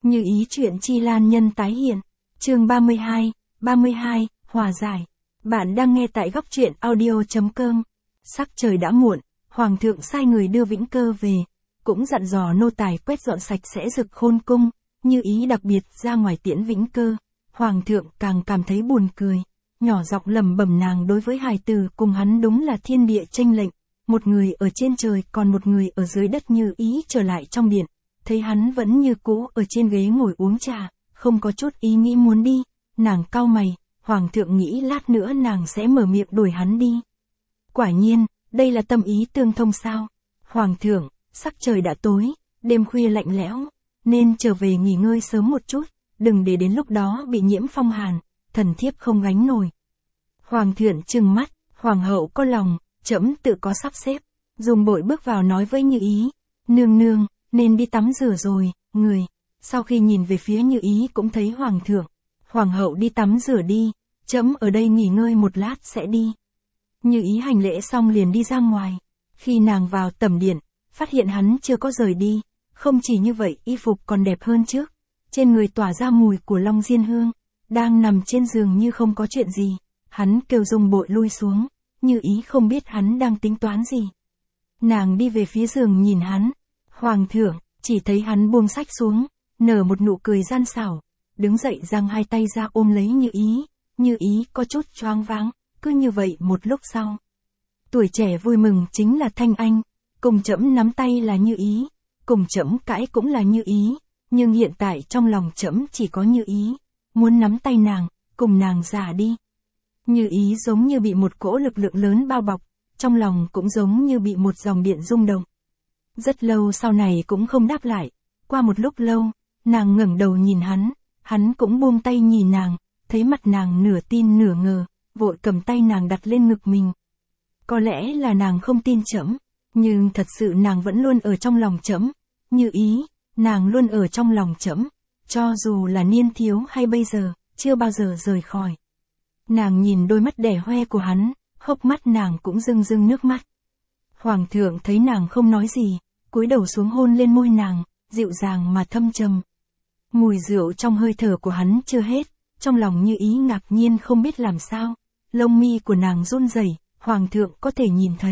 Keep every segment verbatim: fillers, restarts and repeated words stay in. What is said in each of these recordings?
Như ý chuyện Chi Lan nhân tái hiện. Chương ba mươi hai, ba mươi hai, hòa giải. Bạn đang nghe tại góc truyện audio chấm com. Sắc trời đã muộn, Hoàng thượng sai người đưa Vĩnh Cơ về, cũng dặn dò nô tài quét dọn sạch sẽ Dực Khôn cung, Như ý đặc biệt ra ngoài tiễn Vĩnh Cơ. Hoàng thượng càng cảm thấy buồn cười, nhỏ giọng lẩm bẩm nàng đối với hài tử cùng hắn đúng là thiên địa chênh lệch, một người ở trên trời còn một người ở dưới đất. Như ý trở lại trong điện, thấy hắn vẫn như cũ ở trên ghế ngồi uống trà, không có chút ý nghĩ muốn đi, nàng cau mày, Hoàng thượng nghĩ lát nữa nàng sẽ mở miệng đuổi hắn đi. Quả nhiên, đây là tâm ý tương thông sao? Hoàng thượng, sắc trời đã tối, đêm khuya lạnh lẽo, nên trở về nghỉ ngơi sớm một chút, đừng để đến lúc đó bị nhiễm phong hàn, thần thiếp không gánh nổi. Hoàng thượng trừng mắt, hoàng hậu có lòng, trẫm tự có sắp xếp, dùng bội bước vào nói với Như ý, nương nương, nên đi tắm rửa rồi, người. Sau khi nhìn về phía Như ý cũng thấy hoàng thượng, hoàng hậu đi tắm rửa đi, trẫm ở đây nghỉ ngơi một lát sẽ đi. Như ý hành lễ xong liền đi ra ngoài, khi nàng vào tẩm điện, phát hiện hắn chưa có rời đi, không chỉ như vậy y phục còn đẹp hơn trước, trên người tỏa ra mùi của long diên hương, đang nằm trên giường như không có chuyện gì, hắn kêu dùng bội lui xuống, Như ý không biết hắn đang tính toán gì. Nàng đi về phía giường nhìn hắn, hoàng thượng, chỉ thấy hắn buông sách xuống, nở một nụ cười gian xảo, đứng dậy giang hai tay ra ôm lấy Như ý, Như ý có chút choáng váng, cứ như vậy một lúc sau. Tuổi trẻ vui mừng chính là Thanh Anh, cùng trẫm nắm tay là Như ý, cùng trẫm cãi cũng là Như ý, nhưng hiện tại trong lòng trẫm chỉ có Như ý, muốn nắm tay nàng, cùng nàng già đi. Như ý giống như bị một cỗ lực lượng lớn bao bọc, trong lòng cũng giống như bị một dòng điện rung động. Rất lâu sau này cũng không đáp lại, qua một lúc lâu, nàng ngẩng đầu nhìn hắn, hắn cũng buông tay nhìn nàng, thấy mặt nàng nửa tin nửa ngờ, vội cầm tay nàng đặt lên ngực mình. Có lẽ là nàng không tin trẫm, nhưng thật sự nàng vẫn luôn ở trong lòng trẫm, Như ý, nàng luôn ở trong lòng trẫm, cho dù là niên thiếu hay bây giờ, chưa bao giờ rời khỏi. Nàng nhìn đôi mắt đẻ hoe của hắn, hốc mắt nàng cũng rưng rưng nước mắt. Hoàng thượng thấy nàng không nói gì, cúi đầu xuống hôn lên môi nàng, dịu dàng mà thâm trầm. Mùi rượu trong hơi thở của hắn chưa hết, trong lòng Như ý ngạc nhiên không biết làm sao, lông mi của nàng run rẩy, hoàng thượng có thể nhìn thấy.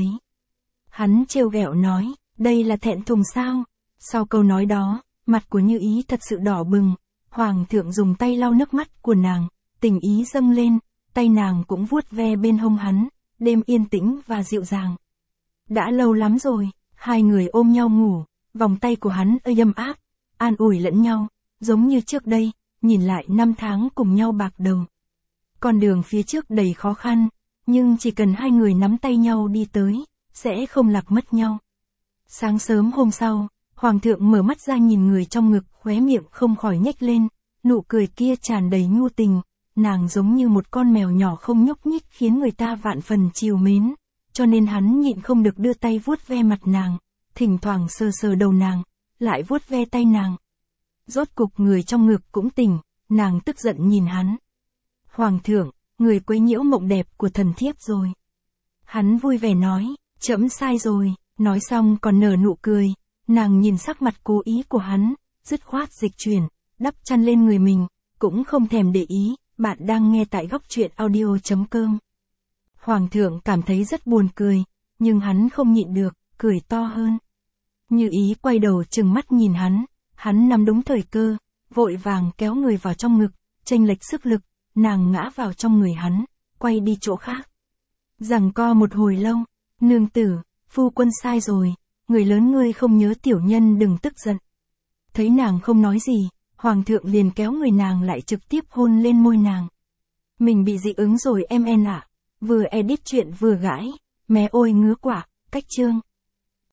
Hắn trêu ghẹo nói, đây là thẹn thùng sao? Sau câu nói đó, mặt của Như ý thật sự đỏ bừng, hoàng thượng dùng tay lau nước mắt của nàng, tình ý dâng lên, tay nàng cũng vuốt ve bên hông hắn, đêm yên tĩnh và dịu dàng. Đã lâu lắm rồi, hai người ôm nhau ngủ, vòng tay của hắn êm áp, an ủi lẫn nhau, giống như trước đây, nhìn lại năm tháng cùng nhau bạc đầu. Con đường phía trước đầy khó khăn, nhưng chỉ cần hai người nắm tay nhau đi tới, sẽ không lạc mất nhau. Sáng sớm hôm sau, hoàng thượng mở mắt ra nhìn người trong ngực, khóe miệng không khỏi nhếch lên, nụ cười kia tràn đầy nhu tình, nàng giống như một con mèo nhỏ không nhúc nhích khiến người ta vạn phần trìu mến, cho nên hắn nhịn không được đưa tay vuốt ve mặt nàng, thỉnh thoảng sờ sờ đầu nàng, lại vuốt ve tay nàng. Rốt cục người trong ngực cũng tỉnh, nàng tức giận nhìn hắn. Hoàng thượng, người quấy nhiễu mộng đẹp của thần thiếp rồi. Hắn vui vẻ nói, trẫm sai rồi, nói xong còn nở nụ cười, nàng nhìn sắc mặt cố ý của hắn, dứt khoát dịch chuyển, đắp chăn lên người mình, cũng không thèm để ý. Bạn đang nghe tại góc truyện audio chấm com. Hoàng thượng cảm thấy rất buồn cười, nhưng hắn không nhịn được, cười to hơn. Như ý quay đầu trừng mắt nhìn hắn, hắn nắm đúng thời cơ, vội vàng kéo người vào trong ngực, chênh lệch sức lực, nàng ngã vào trong người hắn, quay đi chỗ khác. Giằng co một hồi lâu, nương tử, phu quân sai rồi, người lớn ngươi không nhớ tiểu nhân đừng tức giận. Thấy nàng không nói gì, hoàng thượng liền kéo người nàng lại trực tiếp hôn lên môi nàng. Mình bị dị ứng rồi em en ạ, vừa edit chuyện vừa gãi, mé ôi ngứa quả, cách chương.